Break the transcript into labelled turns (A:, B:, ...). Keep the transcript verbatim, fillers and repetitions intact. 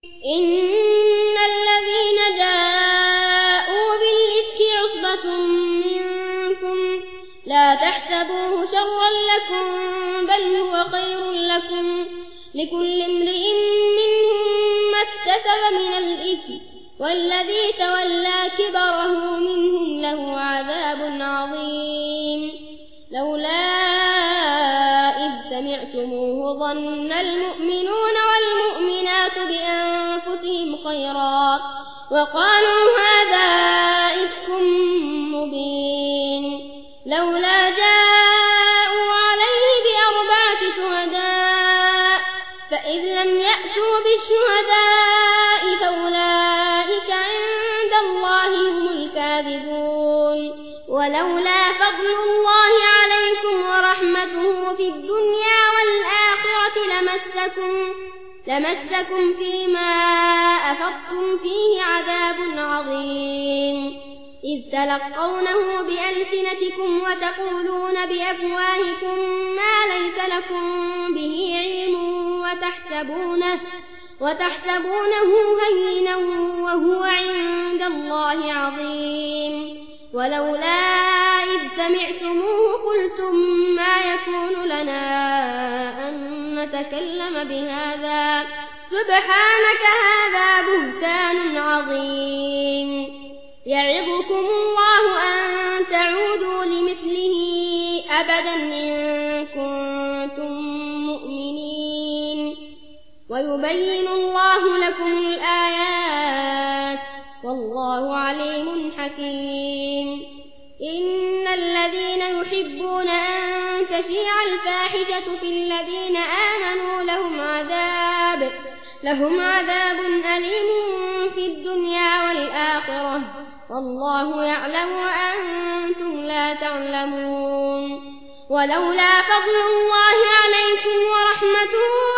A: إن الذين جاءوا بالإفك عصبة منكم لا تحسبوه شرا لكم بل هو خير لكم لكل امرئ منهم ما اكتسب من الإثم والذي تولى كبره منهم له عذاب عظيم لولا إذ سمعتموه ظن المؤمنون والمؤمنات بأنفسهم خيرا وقالوا هذا إفك مبين لولا جاءوا عليه بأربعة شهداء فإذ لم يأتوا بالشهداء فأولئك عند الله هم الكاذبون ولولا فضل الله عليكم ورحمته في الدنيا والآخرة لمسكم لمسكم فيما أفضتم فيه عذاب عظيم إذ تلقونه بألسنتكم وتقولون بأفواهكم ما ليس لكم به علم وتحسبونه, وتحسبونه هينا وهو عند الله عظيم ولولا إذ سمعتموه قلتم ما يكون لنا أن نتكلم بهذا سبحانك هذا بهتان عظيم يعظكم الله أن تعودوا لمثله أبدا إن كنتم مؤمنين ويبين الله لكم الآيات والله عليم حكيم إن الذين يحبون أن تشيع الفاحشة في الذين آمنوا لهم عذاب لهم عذاب أليم في الدنيا والآخرة والله يعلم وأنتم لا تعلمون ولولا فضل الله عليكم ورحمته